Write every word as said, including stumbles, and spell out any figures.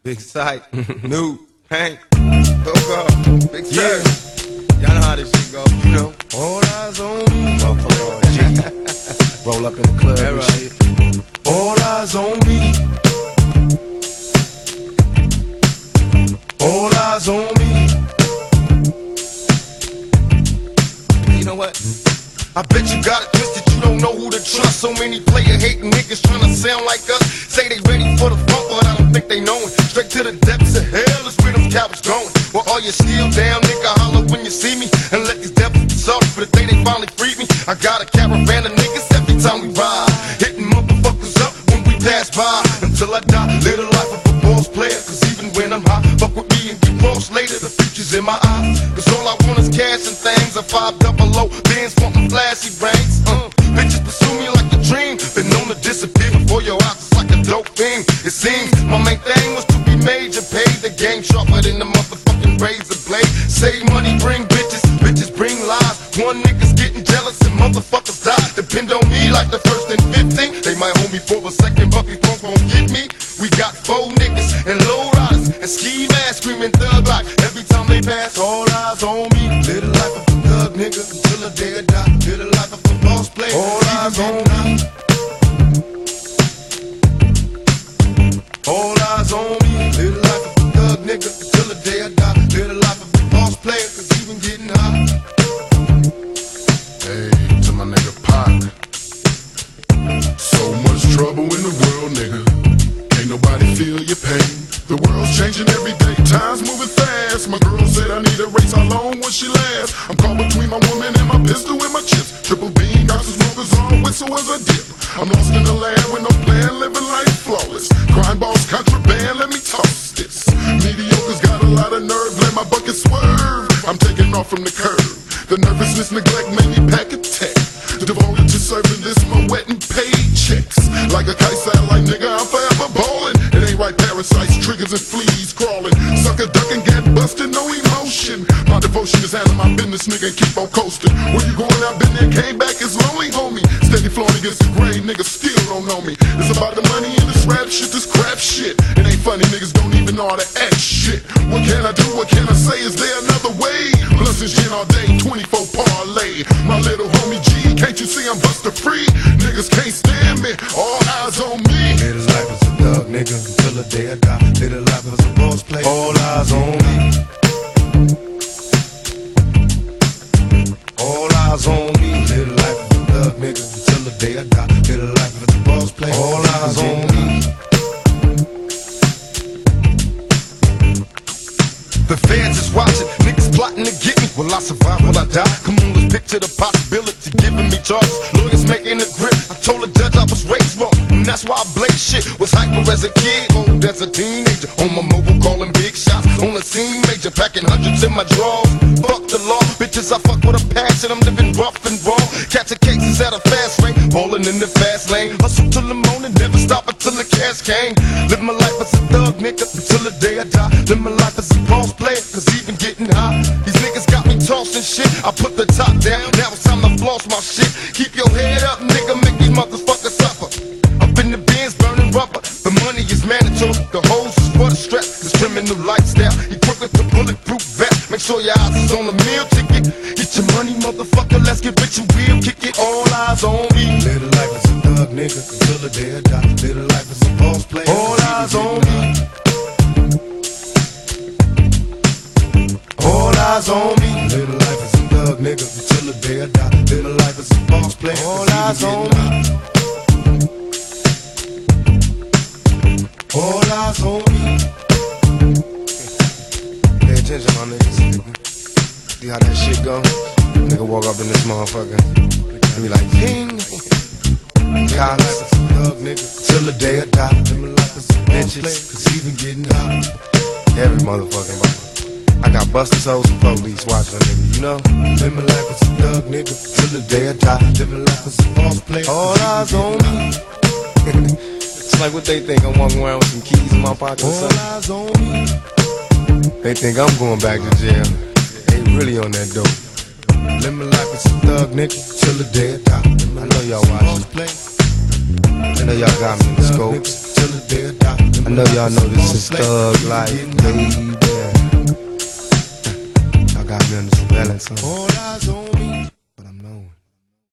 Big Sight, New, Hank, Coco, Big Sight. Y'all know how this shit go, you know. All eyes on me. Motherfucker on G. Roll up in the club and shit. All eyes on me. All eyes on me. You know what? I bet you got it twisted, you don't know who to trust. So many player hating niggas trying to sound like us. Say they ready for the front, but I don't think they know it. Straight to the depths of hell is where them cowards going. Well, all you still down, nigga, holler when you see me. And let these devils be sorry for the day they finally freed me. I got a caravan of niggas every time we ride, hitting motherfuckers up when we pass by. Until I die, live the life of a boss player. Cause even when I'm high, fuck with me and get lost later. The future's in my eyes. Cause all I want is cash and things. A five double O, bands wanting flashy brains. Uh, bitches pursue me like a dream. Been known to disappear before your eyes, it's like a dope thing. It seems my main thing was to be major. Pay the game sharper than the motherfucking razor blade. Save money, bring bitches, bitches bring lies. One nigga's getting jealous and motherfuckers die. Depend on me like the first and fifteen. They might hold me for a second, but before gon' get me. We got four niggas and low riders and ski masks screaming thug like every time they pass. All eyes on me. Live the life of a thug nigga until the day I die. Live the life of a boss player. All eyes on me. All eyes on me. Live the life of a thug nigga until the day I die. Live the life of a boss player, cause he been getting high. Hey, to my nigga Pac. So much trouble in the world, nigga. Ain't nobody feel your pain. The world's changing every day, time's moving fast. My girl said I need a race, how long will she last? I'm caught between my woman and my pistol and my chips. Triple beam, got some smokers on, whistle as a dip. I'm lost in the land with no plan, living life flawless. Crime boss, contraband, let me toss this. Mediocre's got a lot of nerve, let my bucket swerve. I'm taking off from the curb. The nervousness, neglect made me pack a tech. Devoted to serving this, my wet and paid checks. Like a kite satellite, nigga, I'm forever ballin'. It ain't right, parasites, triggers and fleas crawling. Sucker ducking, get busted, no emotion. My devotion is handling my business, nigga, and keep on coasting. Where you going? I've been there, came back, it's lonely, homie. Steady flowing against the grain, niggas still don't know me. It's about the money and this rap shit, this crap shit. It ain't funny, niggas don't even know how to act shit. What can I do, what can I say, is there another way? Blunts and gin all day, twenty-four parlay. My little homie G, can't you see I'm buster free? Niggas can't stand me, all eyes on me. Live the life as a thug nigga until the day I die. Live the life as a boss player. All eyes on me. All eyes on me. Live the life as a thug nigga until the day I die. Live the life as a boss player. All eyes on me. The fans is watching, niggas plotting to get me. Will I survive, will I die? Come on, let's picture the possibility, giving me charges. Lawyers making a grip, I told the judge I was raised wrong, and that's why I blame shit. Was hyper as a kid, old as a teenager. On my mobile calling big shots, on the scene major. Packing hundreds in my drawers, fuck the law. Bitches I fuck with a passion, I'm living rough and raw. Catching cases at a fast rate, ballin' in the fast lane. Hustle till the morning, never stop until the cash came. Live my life as a thug nigga until the day I die. Live my life as a boss player, cause even getting high. These niggas got me tossing shit. I put the top down, now it's time to floss my shit. Keep your head up, nigga, make these motherfuckers suffer. Up in the bins, burning rubber. The money is mandatory, the hoes is for the stress. This criminal lifestyle, equipped with the bulletproof vest. Make sure your eyes is on the meal ticket. Get your money, motherfucker, let's get rich and real. Kick it, all eyes on me. Live the life as a thug nigga until the day I die. Live the life as a boss player. All eyes on me. All eyes on me. Live the life as a thug nigga until the day I die. Live the life as a boss player. All eyes on me. All eyes on me. Pay attention, my niggas. See how that shit go? Nigga walk up in this motherfucker and be like, ding. God, life as a thug nigga till the day I die. Live my life as a bitches, cause he been getting high. Every motherfucking body. I got busters, hoes, and police watching a nigga, you know? Live my life as a thug nigga till the day I die. Live my life as a boss player. All eyes on me. It's like what they think, I'm walking around with some keys in my pocket or something. All eyes on me. They think I'm going back to jail. They really on that dope. Live my life as a thug nigga till the day I die. I know y'all watching. I know y'all got me in the scope. I know y'all know this is thug life, baby. Y'all got me on the surveillance, huh? But I'm known.